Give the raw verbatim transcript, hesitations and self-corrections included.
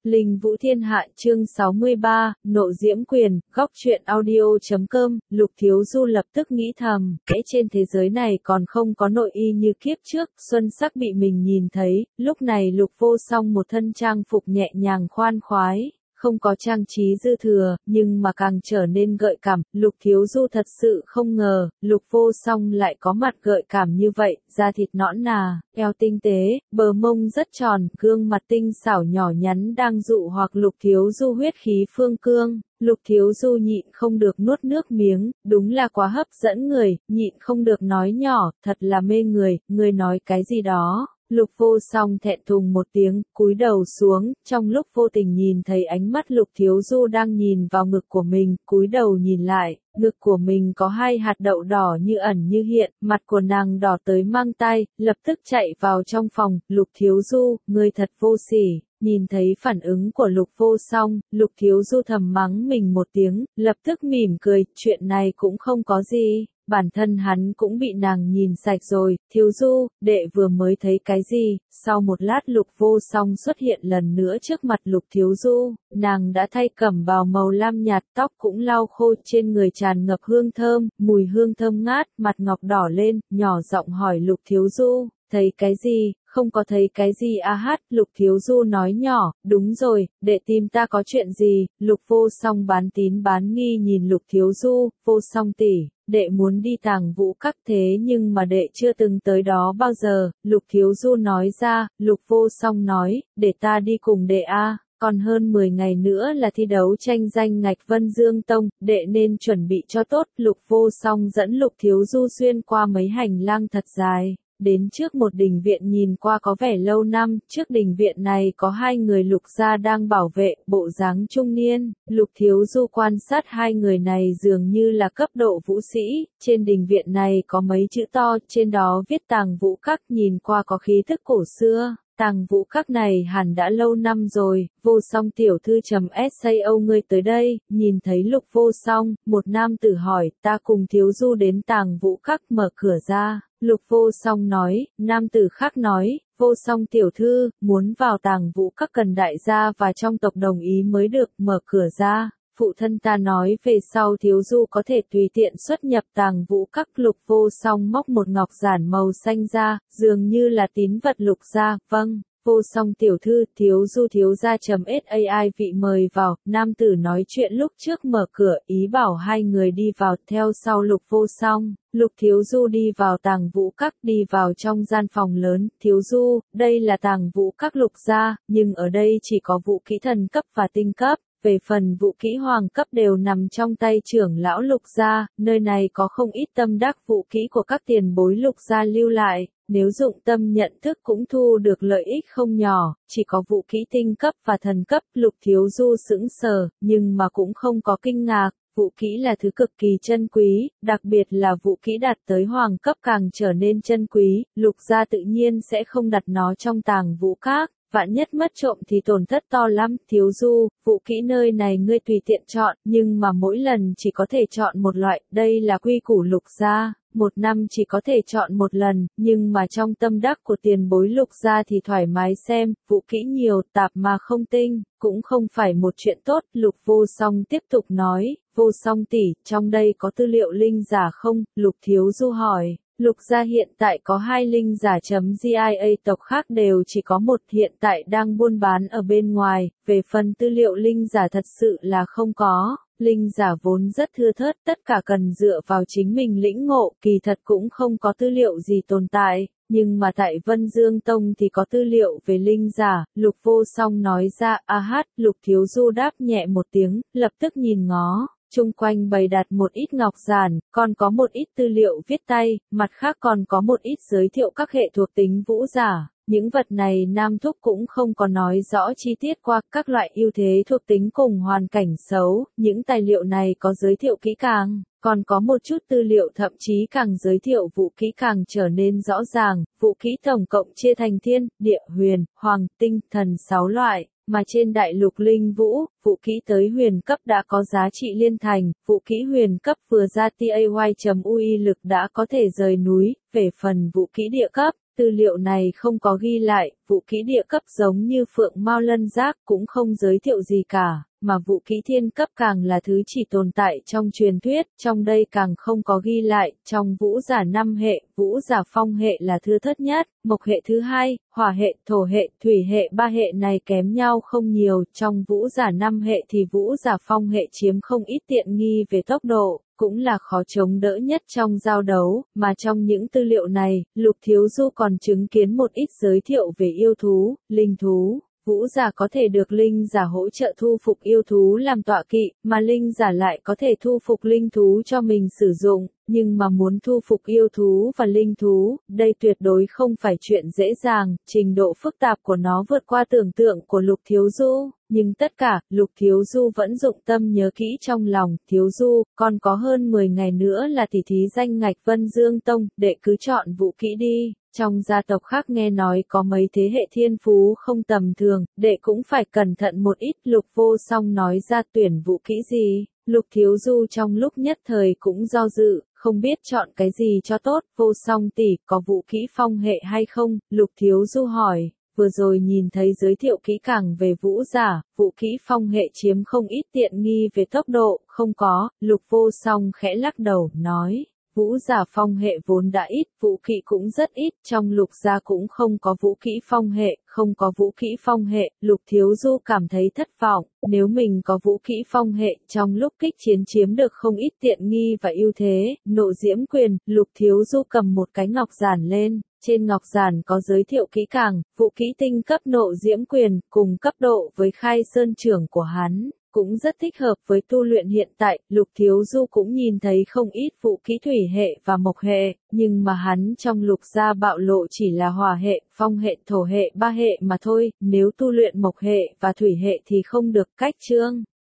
Linh Vũ Thiên Hạ chương sáu mươi ba, Nộ Diễm Quyền, góc truyện audio.com, Lục Thiếu Du lập tức nghĩ thầm, kẽ trên thế giới này còn không có nội y như kiếp trước, xuân sắc bị mình nhìn thấy, lúc này Lục Vô Song một thân trang phục nhẹ nhàng khoan khoái. Không có trang trí dư thừa, nhưng mà càng trở nên gợi cảm, Lục Thiếu Du thật sự không ngờ, Lục Vô Song lại có mặt gợi cảm như vậy, da thịt nõn nà, eo tinh tế, bờ mông rất tròn, gương mặt tinh xảo nhỏ nhắn đang dụ hoặc Lục Thiếu Du huyết khí phương cương. Lục Thiếu Du nhịn không được nuốt nước miếng, đúng là quá hấp dẫn người, nhịn không được nói nhỏ, thật là mê người, người nói cái gì đó. Lục Vô Song thẹn thùng một tiếng, cúi đầu xuống, trong lúc vô tình nhìn thấy ánh mắt Lục Thiếu Du đang nhìn vào ngực của mình, cúi đầu nhìn lại, ngực của mình có hai hạt đậu đỏ như ẩn như hiện, mặt của nàng đỏ tới mang tay, lập tức chạy vào trong phòng, Lục Thiếu Du, ngươi thật vô sỉ. Nhìn thấy phản ứng của Lục Vô Song, Lục Thiếu Du thầm mắng mình một tiếng, lập tức mỉm cười, chuyện này cũng không có gì. Bản thân hắn cũng bị nàng nhìn sạch rồi, Thiếu Du, đệ vừa mới thấy cái gì, sau một lát Lục Vô Song xuất hiện lần nữa trước mặt Lục Thiếu Du, nàng đã thay cẩm bào màu lam nhạt, tóc cũng lau khô, trên người tràn ngập hương thơm, mùi hương thơm ngát, mặt ngọc đỏ lên, nhỏ giọng hỏi Lục Thiếu Du, thấy cái gì, không có thấy cái gì a hát, Lục Thiếu Du nói nhỏ, đúng rồi, đệ tìm ta có chuyện gì, Lục Vô Song bán tín bán nghi nhìn Lục Thiếu Du, Vô Song tỷ. Đệ muốn đi Tàng Vũ Các thế nhưng mà đệ chưa từng tới đó bao giờ, Lục Thiếu Du nói ra, Lục Vô Song nói, để ta đi cùng đệ a, còn hơn mười ngày nữa là thi đấu tranh danh ngạch Vân Dương Tông, đệ nên chuẩn bị cho tốt, Lục Vô Song dẫn Lục Thiếu Du xuyên qua mấy hành lang thật dài. Đến trước một đình viện nhìn qua có vẻ lâu năm, trước đình viện này có hai người Lục gia đang bảo vệ, bộ dáng trung niên, Lục Thiếu Du quan sát hai người này dường như là cấp độ vũ sĩ, trên đình viện này có mấy chữ to, trên đó viết Tàng Vũ Các, nhìn qua có khí thức cổ xưa. Tàng Vũ Các này hẳn đã lâu năm rồi, Vô Song tiểu thư trầm sao ngươi tới đây, nhìn thấy Lục Vô Song, một nam tử hỏi, ta cùng Thiếu Du đến Tàng Vũ Các, mở cửa ra. Lục Vô Song nói, nam tử khác nói, Vô Song tiểu thư, muốn vào Tàng Vũ Các cần đại gia và trong tộc đồng ý mới được, mở cửa ra. Phụ thân ta nói về sau Thiếu Du có thể tùy tiện xuất nhập Tàng Vũ Các. Lục Vô Song móc một ngọc giản màu xanh ra, dường như là tín vật Lục gia, vâng. Vô Song tiểu thư, Thiếu Du thiếu gia chấm sai vị mời vào, nam tử nói chuyện lúc trước mở cửa, ý bảo hai người đi vào, theo sau Lục Vô Song, Lục Thiếu Du đi vào Tàng Vũ Các, đi vào trong gian phòng lớn, Thiếu Du, đây là Tàng Vũ Các Lục gia, nhưng ở đây chỉ có vũ kỹ thần cấp và tinh cấp. Về phần vũ kỹ hoàng cấp đều nằm trong tay trưởng lão Lục gia, nơi này có không ít tâm đắc vũ kỹ của các tiền bối Lục gia lưu lại, nếu dụng tâm nhận thức cũng thu được lợi ích không nhỏ, chỉ có vũ kỹ tinh cấp và thần cấp, Lục Thiếu Du sững sờ, nhưng mà cũng không có kinh ngạc. Vũ kỹ là thứ cực kỳ chân quý, đặc biệt là vũ kỹ đạt tới hoàng cấp càng trở nên chân quý, Lục gia tự nhiên sẽ không đặt nó trong Tàng Vũ Các. Vạn nhất mất trộm thì tổn thất to lắm, Thiếu Du, vũ kỹ nơi này ngươi tùy tiện chọn, nhưng mà mỗi lần chỉ có thể chọn một loại, đây là quy củ Lục gia, một năm chỉ có thể chọn một lần, nhưng mà trong tâm đắc của tiền bối Lục gia thì thoải mái xem, vũ kỹ nhiều, tạp mà không tinh, cũng không phải một chuyện tốt, Lục Vô Song tiếp tục nói, Vô Song tỷ, trong đây có tư liệu linh giả không, Lục Thiếu Du hỏi. Lục gia hiện tại có hai linh giả chấm gia tộc khác đều chỉ có một hiện tại đang buôn bán ở bên ngoài, về phần tư liệu linh giả thật sự là không có, linh giả vốn rất thưa thớt, tất cả cần dựa vào chính mình lĩnh ngộ, kỳ thật cũng không có tư liệu gì tồn tại, nhưng mà tại Vân Dương Tông thì có tư liệu về linh giả, Lục Vô Song nói ra, a hát, Lục Thiếu Du đáp nhẹ một tiếng, lập tức nhìn ngó. Chung quanh bày đặt một ít ngọc giản, còn có một ít tư liệu viết tay, mặt khác còn có một ít giới thiệu các hệ thuộc tính vũ giả. Những vật này Nam Thúc cũng không có nói rõ chi tiết qua các loại ưu thế thuộc tính cùng hoàn cảnh xấu, những tài liệu này có giới thiệu kỹ càng, còn có một chút tư liệu thậm chí càng giới thiệu vũ kỹ càng trở nên rõ ràng, vũ kỹ tổng cộng chia thành thiên, địa, huyền, hoàng, tinh, thần sáu loại. Mà trên đại lục linh vũ, vũ kỹ tới huyền cấp đã có giá trị liên thành, vũ kỹ huyền cấp vừa ra tay.ui lực đã có thể rời núi, về phần vũ kỹ địa cấp, tư liệu này không có ghi lại, vũ kỹ địa cấp giống như phượng mao lân giác cũng không giới thiệu gì cả, mà vũ kỹ thiên cấp càng là thứ chỉ tồn tại trong truyền thuyết, trong đây càng không có ghi lại, trong vũ giả năm hệ, vũ giả phong hệ là thứ thất nhất, mộc hệ thứ hai, hỏa hệ, thổ hệ, thủy hệ ba hệ này kém nhau không nhiều, trong vũ giả năm hệ thì vũ giả phong hệ chiếm không ít tiện nghi về tốc độ, cũng là khó chống đỡ nhất trong giao đấu, mà trong những tư liệu này, Lục Thiếu Du còn chứng kiến một ít giới thiệu về yêu thú, linh thú. Vũ giả có thể được linh giả hỗ trợ thu phục yêu thú làm tọa kỵ, mà linh giả lại có thể thu phục linh thú cho mình sử dụng, nhưng mà muốn thu phục yêu thú và linh thú, đây tuyệt đối không phải chuyện dễ dàng, trình độ phức tạp của nó vượt qua tưởng tượng của Lục Thiếu Du, nhưng tất cả, Lục Thiếu Du vẫn dụng tâm nhớ kỹ trong lòng, Thiếu Du, còn có hơn mười ngày nữa là tỷ thí danh ngạch Vân Dương Tông, đệ cứ chọn vũ kỹ đi. Trong gia tộc khác nghe nói có mấy thế hệ thiên phú không tầm thường, đệ cũng phải cẩn thận một ít. Lục Vô Song nói ra tuyển vũ kỹ gì, Lục Thiếu Du trong lúc nhất thời cũng do dự, không biết chọn cái gì cho tốt. Vô Song tỷ, có vũ kỹ phong hệ hay không? Lục Thiếu Du hỏi, vừa rồi nhìn thấy giới thiệu kỹ càng về vũ giả, vũ kỹ phong hệ chiếm không ít tiện nghi về tốc độ, không có. Lục Vô Song khẽ lắc đầu, nói. Vũ giả phong hệ vốn đã ít, vũ kỹ cũng rất ít, trong lục gia cũng không có vũ kỹ phong hệ, không có vũ kỹ phong hệ, Lục Thiếu Du cảm thấy thất vọng, nếu mình có vũ kỹ phong hệ, trong lúc kích chiến chiếm được không ít tiện nghi và ưu thế. Nộ diễm quyền, Lục Thiếu Du cầm một cái ngọc giản lên, trên ngọc giản có giới thiệu kỹ càng, vũ kỹ tinh cấp nộ diễm quyền, cùng cấp độ với khai sơn trưởng của hắn. Cũng rất thích hợp với tu luyện hiện tại. Lục Thiếu Du cũng nhìn thấy không ít vũ kỹ thủy hệ và mộc hệ, nhưng mà hắn trong lục gia bạo lộ chỉ là hỏa hệ, phong hệ, thổ hệ ba hệ mà thôi, nếu tu luyện mộc hệ và thủy hệ thì không được. Cách chương